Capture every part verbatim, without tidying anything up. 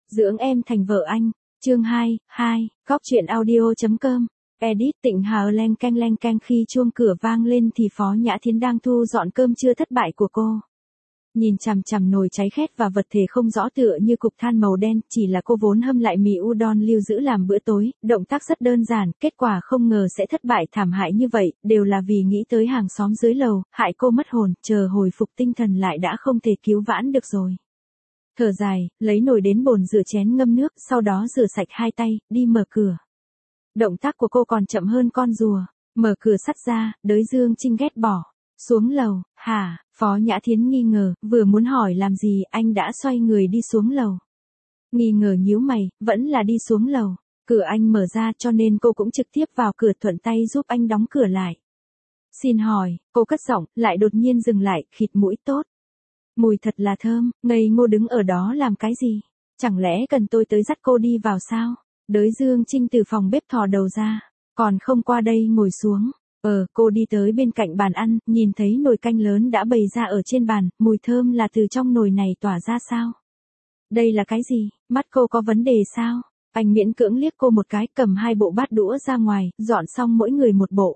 Dưỡng em thành vợ anh. Chương hai, hai, Góc truyện audio.com. Edit Tịnh Hà leng keng leng keng khi chuông cửa vang lên thì Phó Nhã Thiến đang thu dọn cơm trưa thất bại của cô. Nhìn chằm chằm nồi cháy khét và vật thể không rõ tựa như cục than màu đen, chỉ là cô vốn hâm lại mì udon lưu giữ làm bữa tối, động tác rất đơn giản, kết quả không ngờ sẽ thất bại thảm hại như vậy, đều là vì nghĩ tới hàng xóm dưới lầu, hại cô mất hồn, chờ hồi phục tinh thần lại đã không thể cứu vãn được rồi. Thở dài, lấy nồi đến bồn rửa chén ngâm nước, sau đó rửa sạch hai tay, đi mở cửa. Động tác của cô còn chậm hơn con rùa, mở cửa sắt ra, Đới Dương Trinh ghét bỏ. Xuống lầu, hả? Phó Nhã Thiến nghi ngờ, vừa muốn hỏi làm gì, anh đã xoay người đi xuống lầu. Nghi ngờ nhíu mày, vẫn là đi xuống lầu. Cửa anh mở ra cho nên cô cũng trực tiếp vào cửa thuận tay giúp anh đóng cửa lại. Xin hỏi, cô cất giọng, lại đột nhiên dừng lại, khịt mũi tốt. Mùi thật là thơm, ngây ngô đứng ở đó làm cái gì? Chẳng lẽ cần tôi tới dắt cô đi vào sao? Đới Dương Trinh từ phòng bếp thò đầu ra, còn không qua đây ngồi xuống. Ờ, cô đi tới bên cạnh bàn ăn, nhìn thấy nồi canh lớn đã bày ra ở trên bàn, mùi thơm là từ trong nồi này tỏa ra sao? Đây là cái gì? Mắt cô có vấn đề sao? Anh miễn cưỡng liếc cô một cái, cầm hai bộ bát đũa ra ngoài, dọn xong mỗi người một bộ.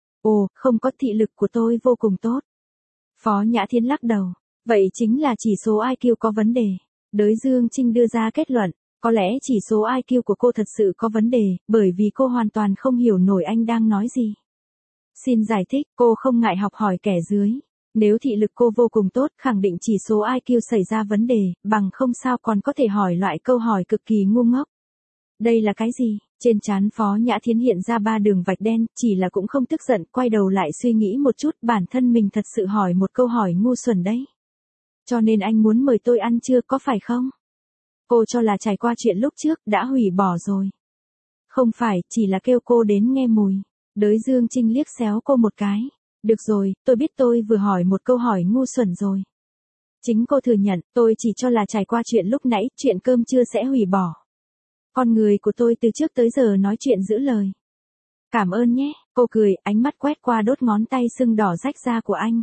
Ồ, không có, thị lực của tôi vô cùng tốt. Phó Nhã Thiến lắc đầu. Vậy chính là chỉ số i kiu có vấn đề. Đới Dương Trinh đưa ra kết luận. Có lẽ chỉ số i kiu của cô thật sự có vấn đề, bởi vì cô hoàn toàn không hiểu nổi anh đang nói gì. Xin giải thích, cô không ngại học hỏi kẻ dưới. Nếu thị lực cô vô cùng tốt, khẳng định chỉ số i kiu xảy ra vấn đề, bằng không sao còn có thể hỏi loại câu hỏi cực kỳ ngu ngốc. Đây là cái gì? Trên trán Phó Nhã Thiến hiện ra ba đường vạch đen, chỉ là cũng không tức giận, quay đầu lại suy nghĩ một chút, bản thân mình thật sự hỏi một câu hỏi ngu xuẩn đấy. Cho nên anh muốn mời tôi ăn trưa có phải không? Cô cho là trải qua chuyện lúc trước, đã hủy bỏ rồi. Không phải, chỉ là kêu cô đến nghe mùi. Đới Dương Trinh liếc xéo cô một cái. Được rồi, tôi biết tôi vừa hỏi một câu hỏi ngu xuẩn rồi. Chính cô thừa nhận, tôi chỉ cho là trải qua chuyện lúc nãy, chuyện cơm trưa sẽ hủy bỏ. Con người của tôi từ trước tới giờ nói chuyện giữ lời. Cảm ơn nhé, cô cười, ánh mắt quét qua đốt ngón tay sưng đỏ rách ra của anh.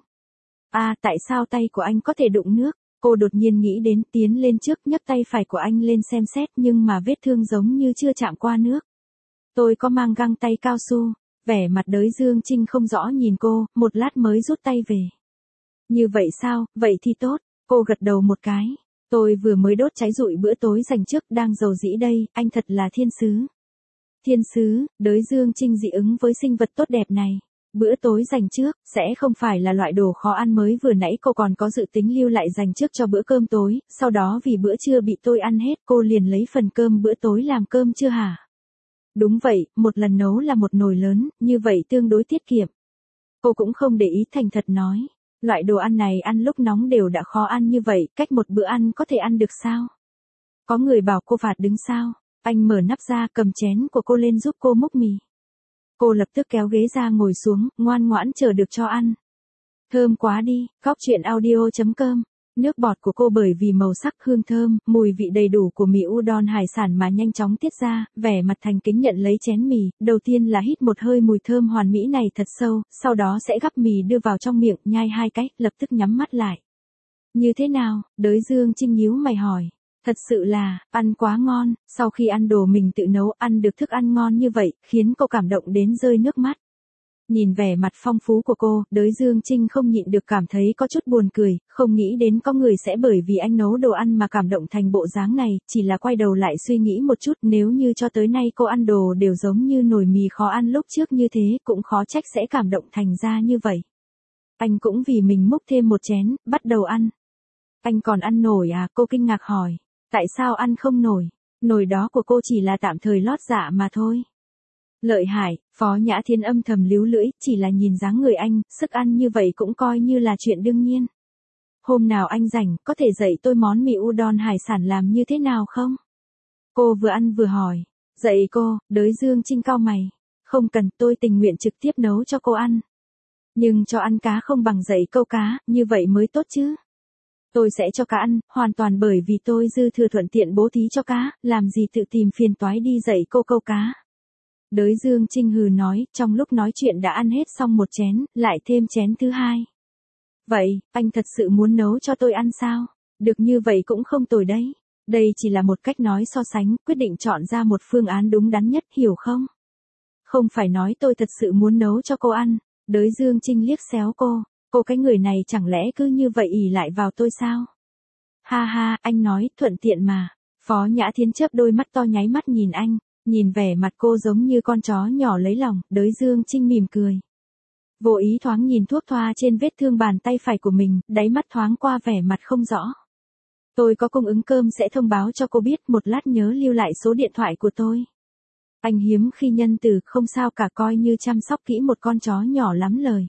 À, tại sao tay của anh có thể đụng nước? Cô đột nhiên nghĩ đến, tiến lên trước nhấc tay phải của anh lên xem xét, nhưng mà vết thương giống như chưa chạm qua nước. Tôi có mang găng tay cao su. Vẻ mặt Đới Dương Trinh không rõ nhìn cô, một lát mới rút tay về. Như vậy sao, vậy thì tốt, cô gật đầu một cái. Tôi vừa mới đốt cháy rụi bữa tối dành trước, đang dầu dĩ đây, anh thật là thiên sứ. Thiên sứ, Đới Dương Trinh dị ứng với sinh vật tốt đẹp này. Bữa tối dành trước, sẽ không phải là loại đồ khó ăn mới vừa nãy cô còn có dự tính lưu lại dành trước cho bữa cơm tối, sau đó vì bữa trưa bị tôi ăn hết cô liền lấy phần cơm bữa tối làm cơm trưa hả? Đúng vậy, một lần nấu là một nồi lớn, như vậy tương đối tiết kiệm. Cô cũng không để ý thành thật nói. Loại đồ ăn này ăn lúc nóng đều đã khó ăn như vậy, cách một bữa ăn có thể ăn được sao? Có người bảo cô phạt đứng sao? Anh mở nắp ra cầm chén của cô lên giúp cô múc mì. Cô lập tức kéo ghế ra ngồi xuống, ngoan ngoãn chờ được cho ăn. Thơm quá đi, Góc truyện audio.com. Nước bọt của cô bởi vì màu sắc, hương thơm, mùi vị đầy đủ của mì udon hải sản mà nhanh chóng tiết ra, vẻ mặt thành kính nhận lấy chén mì, đầu tiên là hít một hơi mùi thơm hoàn mỹ này thật sâu, sau đó sẽ gắp mì đưa vào trong miệng, nhai hai cái, lập tức nhắm mắt lại. Như thế nào? Đới Dương Trinh nhíu mày hỏi. Thật sự là, ăn quá ngon, sau khi ăn đồ mình tự nấu, ăn được thức ăn ngon như vậy, khiến cô cảm động đến rơi nước mắt. Nhìn vẻ mặt phong phú của cô, Đới Dương Trinh không nhịn được cảm thấy có chút buồn cười, không nghĩ đến có người sẽ bởi vì anh nấu đồ ăn mà cảm động thành bộ dáng này, chỉ là quay đầu lại suy nghĩ một chút, nếu như cho tới nay cô ăn đồ đều giống như nồi mì khó ăn lúc trước như thế, cũng khó trách sẽ cảm động thành ra như vậy. Anh cũng vì mình múc thêm một chén, bắt đầu ăn. Anh còn ăn nổi à? Cô kinh ngạc hỏi. Tại sao ăn không nổi? Nồi đó của cô chỉ là tạm thời lót dạ mà thôi. Lợi hại, Phó Nhã Thiến âm thầm líu lưỡi, chỉ là nhìn dáng người anh, sức ăn như vậy cũng coi như là chuyện đương nhiên. Hôm nào anh rảnh, có thể dạy tôi món mì udon hải sản làm như thế nào không? Cô vừa ăn vừa hỏi. Dạy cô, Đới Dương Trinh cau mày. Không cần, tôi tình nguyện trực tiếp nấu cho cô ăn. Nhưng cho ăn cá không bằng dạy câu cá, như vậy mới tốt chứ. Tôi sẽ cho cá ăn, hoàn toàn bởi vì tôi dư thừa thuận tiện bố thí cho cá, làm gì tự tìm phiền toái đi dạy cô câu cá. Đới Dương Trinh hừ nói, trong lúc nói chuyện đã ăn hết xong một chén, lại thêm chén thứ hai. Vậy, anh thật sự muốn nấu cho tôi ăn sao? Được như vậy cũng không tồi đấy. Đây chỉ là một cách nói so sánh, quyết định chọn ra một phương án đúng đắn nhất, hiểu không? Không phải nói tôi thật sự muốn nấu cho cô ăn. Đới Dương Trinh liếc xéo cô. Cô cái người này chẳng lẽ cứ như vậy ỷ lại vào tôi sao? Ha ha, anh nói, thuận tiện mà. Phó Nhã Thiến chớp đôi mắt to nháy mắt nhìn anh, nhìn vẻ mặt cô giống như con chó nhỏ lấy lòng, Đới Dương Trinh mỉm cười. Vô ý thoáng nhìn thuốc thoa trên vết thương bàn tay phải của mình, đáy mắt thoáng qua vẻ mặt không rõ. Tôi có cung ứng cơm sẽ thông báo cho cô biết, một lát nhớ lưu lại số điện thoại của tôi. Anh hiếm khi nhân từ, không sao cả, coi như chăm sóc kỹ một con chó nhỏ lắm lời.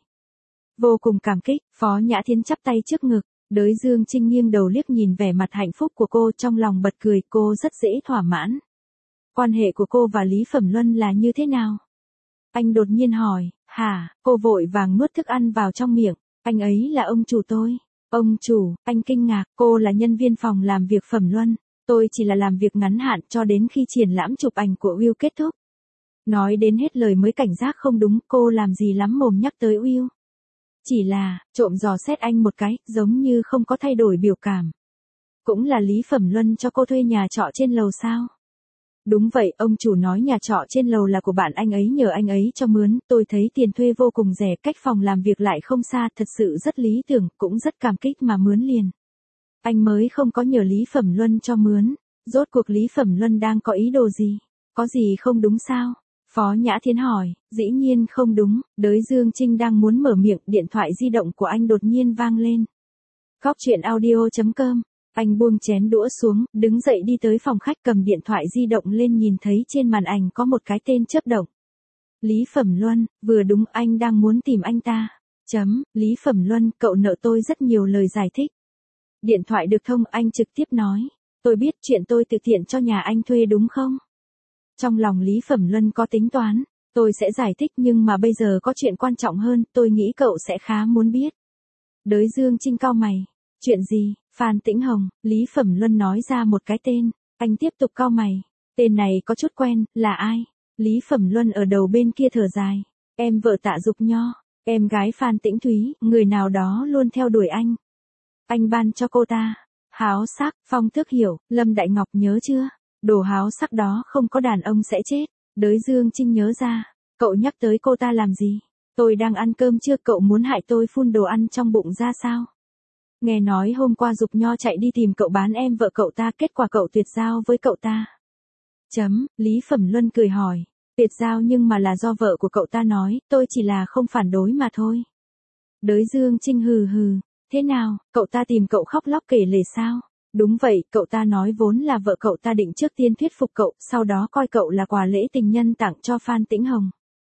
Vô cùng cảm kích, Phó Nhã Thiến chắp tay trước ngực, Đới Dương Trinh nghiêng đầu liếc nhìn vẻ mặt hạnh phúc của cô, trong lòng bật cười, cô rất dễ thỏa mãn. Quan hệ của cô và Lý Phẩm Luân là như thế nào? Anh đột nhiên hỏi. Hả? Cô vội vàng nuốt thức ăn vào trong miệng. Anh ấy là ông chủ tôi. Ông chủ? Anh kinh ngạc. Cô là nhân viên phòng làm việc Phẩm Luân. Tôi chỉ là làm việc ngắn hạn cho đến khi triển lãm chụp ảnh của Will kết thúc. Nói đến hết lời mới cảnh giác không đúng, cô làm gì lắm mồm nhắc tới Will. Chỉ là, trộm dò xét anh một cái, giống như không có thay đổi biểu cảm. Cũng là Lý Phẩm Luân cho cô thuê nhà trọ trên lầu sao? Đúng vậy, ông chủ nói nhà trọ trên lầu là của bạn anh ấy, nhờ anh ấy cho mướn, tôi thấy tiền thuê vô cùng rẻ, cách phòng làm việc lại không xa, thật sự rất lý tưởng, cũng rất cảm kích mà mướn liền. Anh mới không có nhờ Lý Phẩm Luân cho mướn, rốt cuộc Lý Phẩm Luân đang có ý đồ gì? Có gì không đúng sao? Phó Nhã Thiến hỏi. Dĩ nhiên không đúng. Đới Dương Trinh đang muốn mở miệng, điện thoại di động của anh đột nhiên vang lên. Góc truyện audio chấm com. Anh buông chén đũa xuống, đứng dậy đi tới phòng khách, cầm điện thoại di động lên, nhìn thấy trên màn ảnh có một cái tên chớp động. Lý Phẩm Luân, vừa đúng, anh đang muốn tìm anh ta. Chấm, Lý Phẩm Luân, cậu nợ tôi rất nhiều lời giải thích. Điện thoại được thông, anh trực tiếp nói. Tôi biết chuyện tôi thực hiện cho nhà anh thuê đúng không? Trong lòng Lý Phẩm Luân có tính toán, tôi sẽ giải thích, nhưng mà bây giờ có chuyện quan trọng hơn, tôi nghĩ cậu sẽ khá muốn biết. Đới Dương Trinh cau mày. Chuyện gì? Phan Tĩnh Hồng. Lý Phẩm Luân nói ra một cái tên, anh tiếp tục cau mày. Tên này có chút quen, là ai? Lý Phẩm Luân ở đầu bên kia thở dài. Em vợ Tạ Dục Nho, em gái Phan Tĩnh Thúy, người nào đó luôn theo đuổi anh. Anh ban cho cô ta. Háo sắc, Phong Thức Hiểu, Lâm Đại Ngọc, nhớ chưa? Đồ háo sắc đó không có đàn ông sẽ chết. Đới Dương Trinh nhớ ra. Cậu nhắc tới cô ta làm gì? Tôi đang ăn cơm chưa, cậu muốn hại tôi phun đồ ăn trong bụng ra sao? Nghe nói hôm qua Dục Nho chạy đi tìm cậu bán em vợ cậu ta, kết quả cậu tuyệt giao với cậu ta. Chấm, Lý Phẩm Luân cười hỏi. Tuyệt giao nhưng mà là do vợ của cậu ta nói, tôi chỉ là không phản đối mà thôi. Đới Dương Trinh hừ hừ. Thế nào, cậu ta tìm cậu khóc lóc kể lể sao? Đúng vậy, cậu ta nói vốn là vợ cậu ta định trước tiên thuyết phục cậu, sau đó coi cậu là quà lễ tình nhân tặng cho Phan Tĩnh Hồng.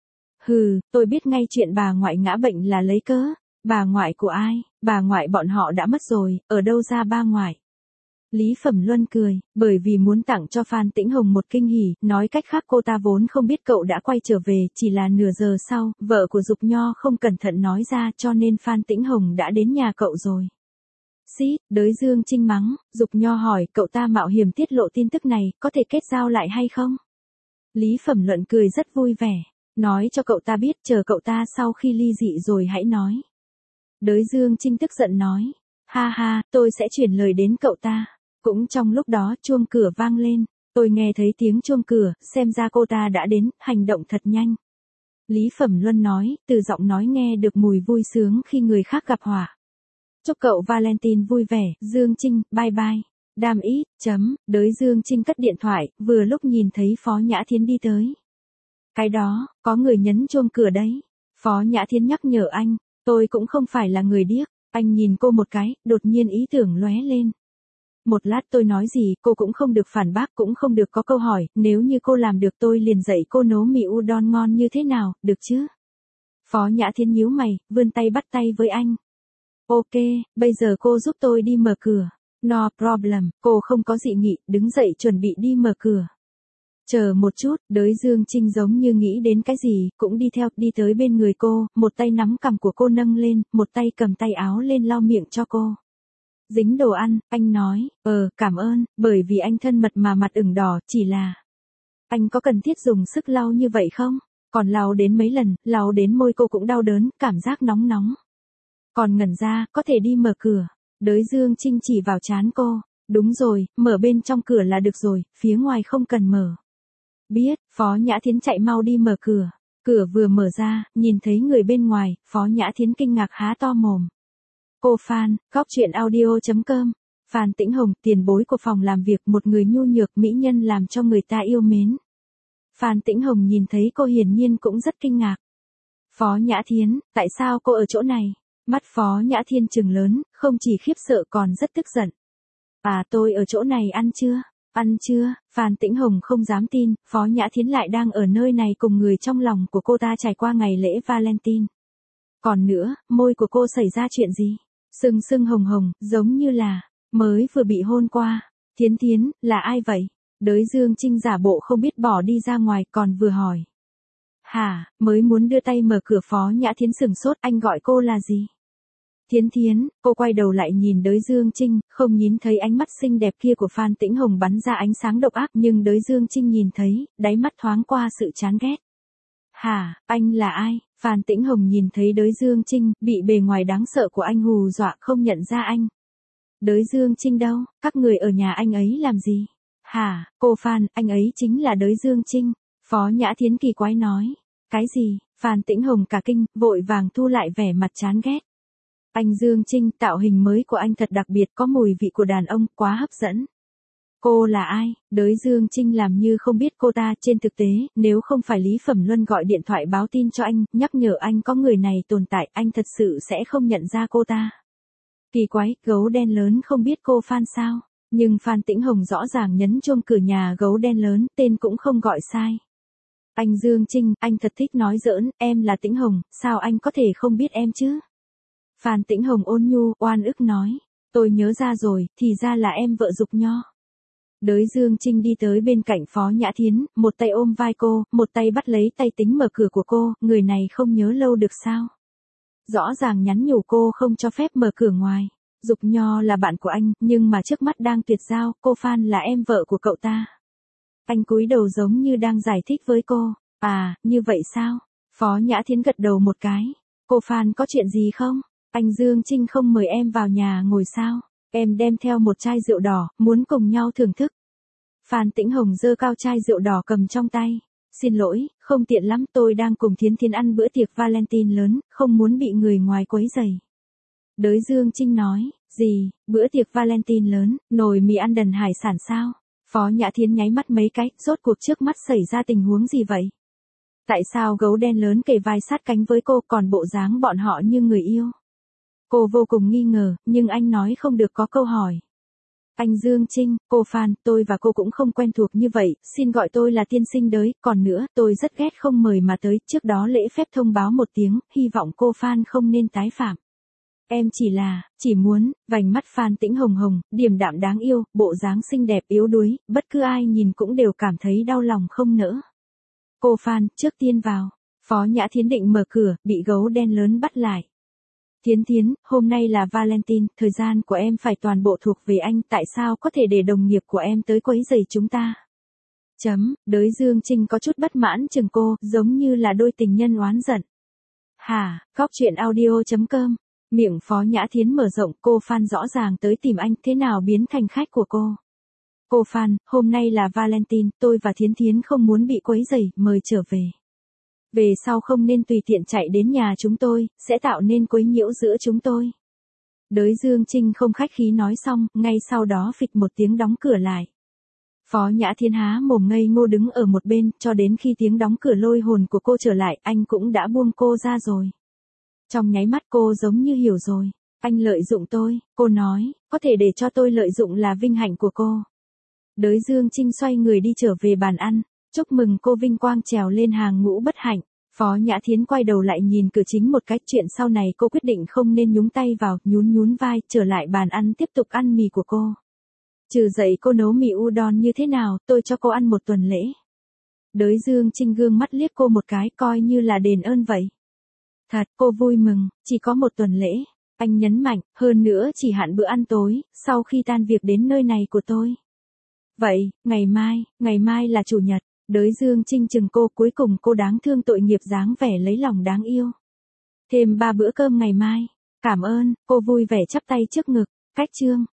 Hừ, tôi biết ngay chuyện bà ngoại ngã bệnh là lấy cớ. Bà ngoại của ai? Bà ngoại bọn họ đã mất rồi, ở đâu ra ba ngoại? Lý Phẩm Luân cười, bởi vì muốn tặng cho Phan Tĩnh Hồng một kinh hỉ, nói cách khác cô ta vốn không biết cậu đã quay trở về, chỉ là nửa giờ sau, vợ của Dục Nho không cẩn thận nói ra, cho nên Phan Tĩnh Hồng đã đến nhà cậu rồi. Xí, Đới Dương Trinh mắng. Dục Nho hỏi, cậu ta mạo hiểm tiết lộ tin tức này, có thể kết giao lại hay không? Lý Phẩm Luân cười rất vui vẻ, nói cho cậu ta biết, chờ cậu ta sau khi ly dị rồi hãy nói. Đới Dương Trinh tức giận nói, ha ha, tôi sẽ chuyển lời đến cậu ta. Cũng trong lúc đó chuông cửa vang lên, tôi nghe thấy tiếng chuông cửa, xem ra cô ta đã đến, hành động thật nhanh. Lý Phẩm Luân nói, từ giọng nói nghe được mùi vui sướng khi người khác gặp họa. Chúc cậu Valentine vui vẻ, Dương Trinh, bye bye. Đam ít, chấm, Đới Dương Trinh cất điện thoại, vừa lúc nhìn thấy Phó Nhã Thiến đi tới. Cái đó, có người nhấn chuông cửa đấy. Phó Nhã Thiến nhắc nhở anh, tôi cũng không phải là người điếc. Anh nhìn cô một cái, đột nhiên ý tưởng lóe lên. Một lát tôi nói gì, cô cũng không được phản bác, cũng không được có câu hỏi, nếu như cô làm được tôi liền dạy cô nấu mì udon ngon như thế nào, được chứ? Phó Nhã Thiến nhíu mày, vươn tay bắt tay với anh. Ok, bây giờ cô giúp tôi đi mở cửa. No problem, cô không có dị nghị, đứng dậy chuẩn bị đi mở cửa. Chờ một chút, Đới Dương Trinh giống như nghĩ đến cái gì, cũng đi theo, đi tới bên người cô, một tay nắm cằm của cô nâng lên, một tay cầm tay áo lên lau miệng cho cô. Dính đồ ăn, anh nói, ờ, cảm ơn, bởi vì anh thân mật mà mặt ửng đỏ, chỉ là... Anh có cần thiết dùng sức lau như vậy không? Còn lau đến mấy lần, lau đến môi cô cũng đau đớn, cảm giác nóng nóng. Còn ngẩn ra, có thể đi mở cửa. Đới Dương Trinh chỉ vào trán cô. Đúng rồi, mở bên trong cửa là được rồi, phía ngoài không cần mở. Biết, Phó Nhã Thiến chạy mau đi mở cửa. Cửa vừa mở ra, nhìn thấy người bên ngoài, Phó Nhã Thiến kinh ngạc há to mồm. Cô Phan, góc chuyện audio chấm com. Phan Tĩnh Hồng, tiền bối của phòng làm việc, một người nhu nhược mỹ nhân làm cho người ta yêu mến. Phan Tĩnh Hồng nhìn thấy cô hiển nhiên cũng rất kinh ngạc. Phó Nhã Thiến, tại sao cô ở chỗ này? Mắt Phó Nhã Thiên trừng lớn, không chỉ khiếp sợ còn rất tức giận. À, tôi ở chỗ này ăn chưa? Ăn chưa? Phan Tĩnh Hồng không dám tin, Phó Nhã Thiến lại đang ở nơi này cùng người trong lòng của cô ta trải qua ngày lễ Valentine. Còn nữa, môi của cô xảy ra chuyện gì? Sưng sưng hồng hồng, giống như là mới vừa bị hôn qua. Thiến Thiến, là ai vậy? Đới Dương Trinh giả bộ không biết bỏ đi ra ngoài còn vừa hỏi. Hả, mới muốn đưa tay mở cửa. Phó Nhã Thiến sừng sốt, anh gọi cô là gì? Thiến Thiến, cô quay đầu lại nhìn Đới Dương Trinh, không nhìn thấy ánh mắt xinh đẹp kia của Phan Tĩnh Hồng bắn ra ánh sáng độc ác, nhưng Đới Dương Trinh nhìn thấy, đáy mắt thoáng qua sự chán ghét. Hả, anh là ai? Phan Tĩnh Hồng nhìn thấy Đới Dương Trinh, bị bề ngoài đáng sợ của anh hù dọa không nhận ra anh. Đới Dương Trinh đâu, các người ở nhà anh ấy làm gì? Hả, cô Phan, anh ấy chính là Đới Dương Trinh. Phó Nhã Thiến kỳ quái nói. Cái gì? Phan Tĩnh Hồng cả kinh, vội vàng thu lại vẻ mặt chán ghét. Anh Dương Trinh, tạo hình mới của anh thật đặc biệt, có mùi vị của đàn ông, quá hấp dẫn. Cô là ai? Đới Dương Trinh làm như không biết cô ta, trên thực tế, nếu không phải Lý Phẩm Luân gọi điện thoại báo tin cho anh, nhắc nhở anh có người này tồn tại, anh thật sự sẽ không nhận ra cô ta. Kỳ quái, gấu đen lớn không biết cô Phan sao? Nhưng Phan Tĩnh Hồng rõ ràng nhấn chuông cửa nhà gấu đen lớn, tên cũng không gọi sai. Anh Dương Trinh, anh thật thích nói giỡn, em là Tĩnh Hồng, sao anh có thể không biết em chứ? Phan Tĩnh Hồng ôn nhu, oan ức nói. Tôi nhớ ra rồi, thì ra là em vợ Dục Nho. Đới Dương Trinh đi tới bên cạnh Phó Nhã Thiến, một tay ôm vai cô, một tay bắt lấy tay tính mở cửa của cô, người này không nhớ lâu được sao? Rõ ràng nhắn nhủ cô không cho phép mở cửa ngoài. Dục Nho là bạn của anh, nhưng mà trước mắt đang tuyệt giao, cô Phan là em vợ của cậu ta. Anh cúi đầu giống như đang giải thích với cô. À, như vậy sao? Phó Nhã Thiến gật đầu một cái. Cô Phan có chuyện gì không? Anh Dương Trinh không mời em vào nhà ngồi sao? Em đem theo một chai rượu đỏ, muốn cùng nhau thưởng thức. Phan Tĩnh Hồng giơ cao chai rượu đỏ cầm trong tay. Xin lỗi, không tiện lắm, tôi đang cùng Thiến Thiến ăn bữa tiệc Valentine lớn, không muốn bị người ngoài quấy rầy. Đới Dương Trinh nói, gì, bữa tiệc Valentine lớn, nồi mì ăn đần hải sản sao? Phó Nhã Thiến nháy mắt mấy cái, rốt cuộc trước mắt xảy ra tình huống gì vậy? Tại sao gấu đen lớn kề vai sát cánh với cô còn bộ dáng bọn họ như người yêu? Cô vô cùng nghi ngờ, nhưng anh nói không được có câu hỏi. Anh Dương Trinh, cô Phan, tôi và cô cũng không quen thuộc như vậy, xin gọi tôi là tiên sinh Đới, còn nữa, tôi rất ghét không mời mà tới, trước đó lễ phép thông báo một tiếng, hy vọng cô Phan không nên tái phạm. Em chỉ là, chỉ muốn, vành mắt Phan Tĩnh hồng hồng, điềm đạm đáng yêu, bộ dáng xinh đẹp yếu đuối, bất cứ ai nhìn cũng đều cảm thấy đau lòng không nỡ. Cô Phan, trước tiên vào. Phó Nhã Thiến định mở cửa, bị gấu đen lớn bắt lại. Thiến Thiến, hôm nay là Valentine, thời gian của em phải toàn bộ thuộc về anh, tại sao có thể để đồng nghiệp của em tới quấy rầy chúng ta? Chấm, Đới Dương Trinh có chút bất mãn chừng cô, giống như là đôi tình nhân oán giận. Hả, góc chuyện audio chấm com. Miệng Phó Nhã Thiến mở rộng, cô Phan rõ ràng tới tìm anh, thế nào biến thành khách của cô? Cô Phan, hôm nay là Valentine, tôi và Thiến Thiến không muốn bị quấy rầy, mời trở về. Về sau không nên tùy tiện chạy đến nhà chúng tôi, sẽ tạo nên quấy nhiễu giữa chúng tôi. Đới Dương Trinh không khách khí nói xong, ngay sau đó phịch một tiếng đóng cửa lại. Phó Nhã Thiến há mồm ngây ngô đứng ở một bên, cho đến khi tiếng đóng cửa lôi hồn của cô trở lại, anh cũng đã buông cô ra rồi. Trong nháy mắt cô giống như hiểu rồi. Anh lợi dụng tôi, cô nói, có thể để cho tôi lợi dụng là vinh hạnh của cô. Đới Dương Trinh xoay người đi trở về bàn ăn. Chúc mừng cô vinh quang trèo lên hàng ngũ bất hạnh. Phó Nhã Thiến quay đầu lại nhìn cửa chính một cách, chuyện sau này cô quyết định không nên nhúng tay vào, nhún nhún vai, trở lại bàn ăn tiếp tục ăn mì của cô. Trừ dậy cô nấu mì udon như thế nào, tôi cho cô ăn một tuần lễ. Đới Dương Trinh gương mắt liếc cô một cái, coi như là đền ơn vậy. Thật, cô vui mừng, chỉ có một tuần lễ. Anh nhấn mạnh, hơn nữa chỉ hạn bữa ăn tối, sau khi tan việc đến nơi này của tôi. Vậy, ngày mai, ngày mai là chủ nhật. Đới Dương Trinh chừng cô, cuối cùng cô đáng thương tội nghiệp dáng vẻ lấy lòng đáng yêu. Thêm ba bữa cơm ngày mai. Cảm ơn, cô vui vẻ chắp tay trước ngực. Cách chương.